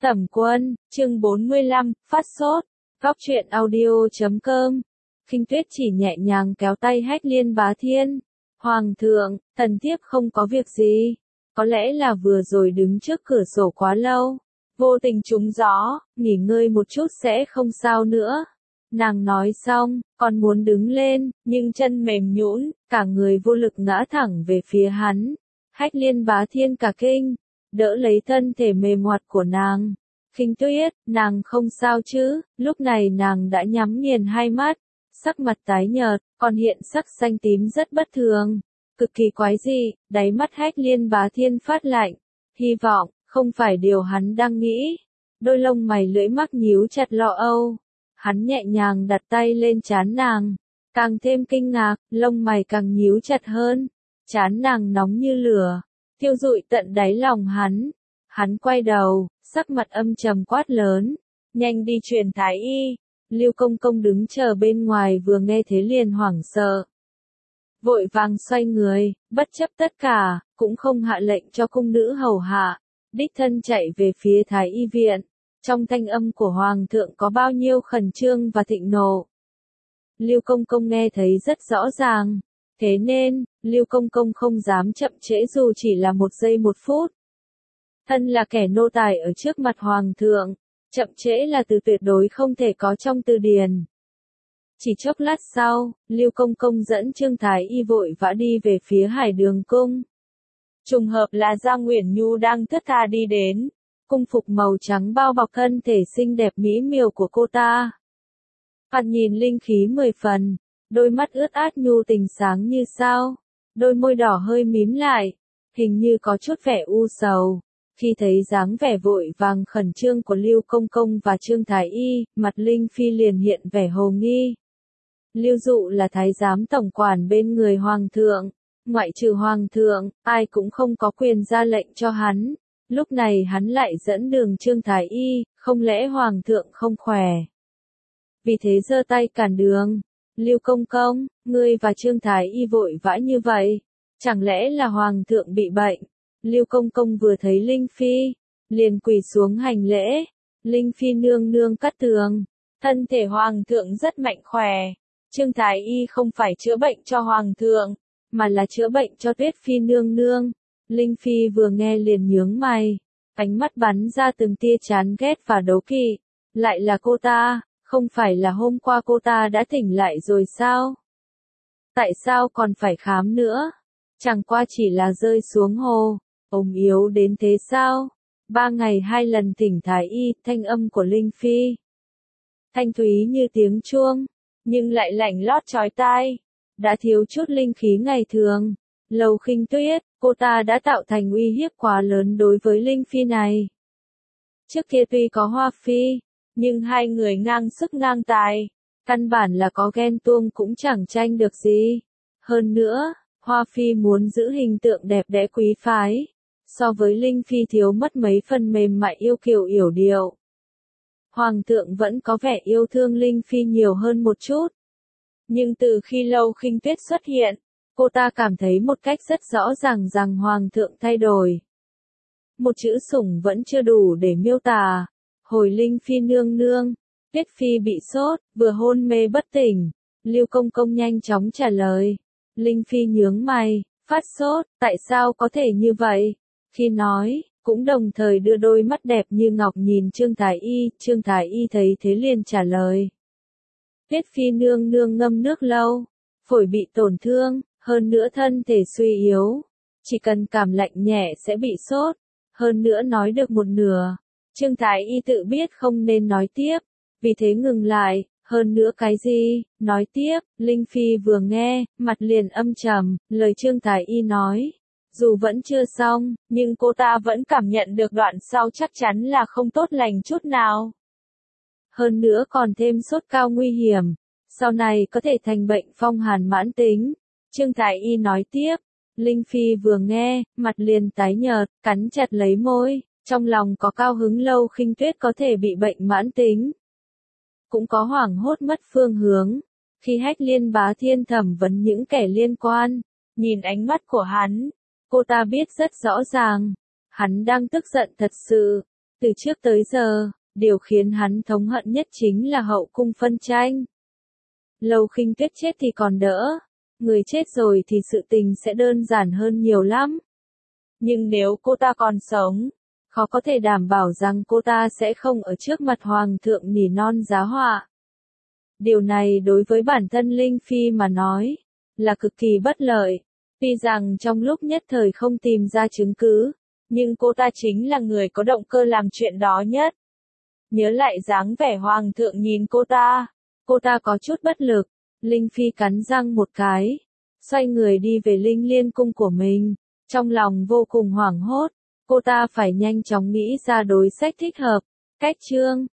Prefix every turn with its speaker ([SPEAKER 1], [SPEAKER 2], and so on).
[SPEAKER 1] Tẩm Quân, chương 45, phát sốt. Góc truyện audio.com. Khinh Tuyết chỉ nhẹ nhàng kéo tay Hách Liên Bá Thiên. Hoàng thượng, thần thiếp không có việc gì. Có lẽ là vừa rồi đứng trước cửa sổ quá lâu. Vô tình trúng gió, nghỉ ngơi một chút sẽ không sao nữa. Nàng nói xong, còn muốn đứng lên, nhưng chân mềm nhũn, cả người vô lực ngã thẳng về phía hắn. Hách Liên Bá Thiên cả kinh, đỡ lấy thân thể mềm hoạt của nàng. Khinh Tuyết, nàng không sao chứ? Lúc này nàng đã nhắm nghiền hai mắt, sắc mặt tái nhợt, còn hiện sắc xanh tím rất bất thường. Cực kỳ quái dị, đáy mắt Hách Liên Bá Thiên phát lạnh. Hy vọng, không phải điều hắn đang nghĩ. Đôi lông mày lưỡi mắc nhíu chặt lo âu. Hắn nhẹ nhàng đặt tay lên trán nàng. Càng thêm kinh ngạc, lông mày càng nhíu chặt hơn. Trán nàng nóng như lửa, thiêu rụi tận đáy lòng hắn. Hắn quay đầu, sắc mặt âm trầm quát lớn. Nhanh đi truyền thái y. Lưu Công Công đứng chờ bên ngoài vừa nghe thế liền hoảng sợ. Vội vàng xoay người, bất chấp tất cả, cũng không hạ lệnh cho cung nữ hầu hạ. Đích thân chạy về phía thái y viện. Trong thanh âm của Hoàng thượng có bao nhiêu khẩn trương và thịnh nộ. Lưu Công Công nghe thấy rất rõ ràng. Thế nên, Lưu Công Công không dám chậm trễ dù chỉ là 1 giây 1 phút. Thân là kẻ nô tài ở trước mặt Hoàng thượng, chậm trễ là từ tuyệt đối không thể có trong từ điển. Chỉ chốc lát sau, Lưu Công Công dẫn Trương Thái Y vội vã đi về phía Hải Đường Cung. Trùng hợp là Giang Uyển Nhu đang thướt tha đi đến, cung phục màu trắng bao bọc thân thể xinh đẹp mỹ miều của cô ta. Mặt nhìn linh khí 10 phần, đôi mắt ướt át nhu tình sáng như sao, đôi môi đỏ hơi mím lại, hình như có chút vẻ u sầu. Khi thấy dáng vẻ vội vàng khẩn trương của Lưu Công Công và Trương Thái Y, mặt Linh Phi liền hiện vẻ hồ nghi. Lưu Dụ là thái giám tổng quản bên người Hoàng thượng, ngoại trừ Hoàng thượng, ai cũng không có quyền ra lệnh cho hắn. Lúc này hắn lại dẫn đường Trương Thái Y, không lẽ Hoàng thượng không khỏe? Vì thế giơ tay cản đường. Lưu Công Công, ngươi và Trương Thái Y vội vã như vậy, chẳng lẽ là Hoàng thượng bị bệnh? Lưu Công Công vừa thấy Linh Phi, liền quỳ xuống hành lễ. Linh Phi nương nương cắt tường, thân thể Hoàng thượng rất mạnh khỏe. Trương Thái Y không phải chữa bệnh cho Hoàng thượng, mà là chữa bệnh cho Tuyết Phi nương nương. Linh Phi vừa nghe liền nhướng mày, ánh mắt bắn ra từng tia chán ghét và đố kỵ. Lại là cô ta, không phải là hôm qua cô ta đã tỉnh lại rồi sao? Tại sao còn phải khám nữa? Chẳng qua chỉ là rơi xuống hồ, ốm yếu đến thế sao? 3 ngày 2 lần thỉnh thái y, thanh âm của Linh Phi. Thanh thúy như tiếng chuông, nhưng lại lạnh lót chói tai, đã thiếu chút linh khí ngày thường. Lầu Khinh Tuyết, cô ta đã tạo thành uy hiếp quá lớn đối với Linh Phi này. Trước kia tuy có Hoa Phi, nhưng hai người ngang sức ngang tài, căn bản là có ghen tuông cũng chẳng tranh được gì. Hơn nữa, Hoa Phi muốn giữ hình tượng đẹp đẽ quý phái, so với Linh Phi thiếu mất mấy phần mềm mại yêu kiều yểu điệu. Hoàng thượng vẫn có vẻ yêu thương Linh Phi nhiều hơn một chút. Nhưng từ khi Lâu Khinh Tuyết xuất hiện, cô ta cảm thấy một cách rất rõ ràng rằng Hoàng thượng thay đổi. Một chữ sủng vẫn chưa đủ để miêu tả. Hồi Linh Phi nương nương, Tuyết Phi bị sốt, vừa hôn mê bất tỉnh. Lưu Công Công nhanh chóng trả lời. Linh Phi nhướng mày, phát sốt, tại sao có thể như vậy? Khi nói, cũng đồng thời đưa đôi mắt đẹp như ngọc nhìn Trương Thái Y. Trương Thái Y thấy thế liền trả lời. Tuyết Phi nương nương ngâm nước lâu, phổi bị tổn thương, hơn nữa thân thể suy yếu. Chỉ cần cảm lạnh nhẹ sẽ bị sốt, hơn nữa nói được một nửa. Trương Thái Y tự biết không nên nói tiếp, vì thế ngừng lại. Hơn nữa cái gì? Nói tiếp. Linh Phi vừa nghe, mặt liền âm trầm. Lời Trương Thái Y nói, dù vẫn chưa xong, nhưng cô ta vẫn cảm nhận được đoạn sau chắc chắn là không tốt lành chút nào. Hơn nữa còn thêm sốt cao nguy hiểm, sau này có thể thành bệnh phong hàn mãn tính. Trương Thái Y nói tiếp. Linh Phi vừa nghe, mặt liền tái nhợt, cắn chặt lấy môi, trong lòng có cao hứng Lâu Khinh Tuyết có thể bị bệnh mãn tính. Cũng có hoảng hốt mất phương hướng. Khi Hách Liên Bá Thiên thẩm vấn những kẻ liên quan, nhìn ánh mắt của hắn, cô ta biết rất rõ ràng, hắn đang tức giận thật sự. Từ trước tới giờ, điều khiến hắn thống hận nhất chính là hậu cung phân tranh. Lâu Khinh Tuyết chết thì còn đỡ, người chết rồi thì sự tình sẽ đơn giản hơn nhiều lắm. Nhưng nếu cô ta còn sống, khó có thể đảm bảo rằng cô ta sẽ không ở trước mặt hoàng thượng nỉ non giá họa. Điều này đối với bản thân Linh Phi mà nói, là cực kỳ bất lợi. Tuy rằng trong lúc nhất thời không tìm ra chứng cứ, nhưng cô ta chính là người có động cơ làm chuyện đó nhất. Nhớ lại dáng vẻ hoàng thượng nhìn cô ta có chút bất lực. Linh Phi cắn răng một cái, xoay người đi về Linh Liên cung của mình, trong lòng vô cùng hoảng hốt. Cô ta phải nhanh chóng nghĩ ra đối sách thích hợp. Cách chương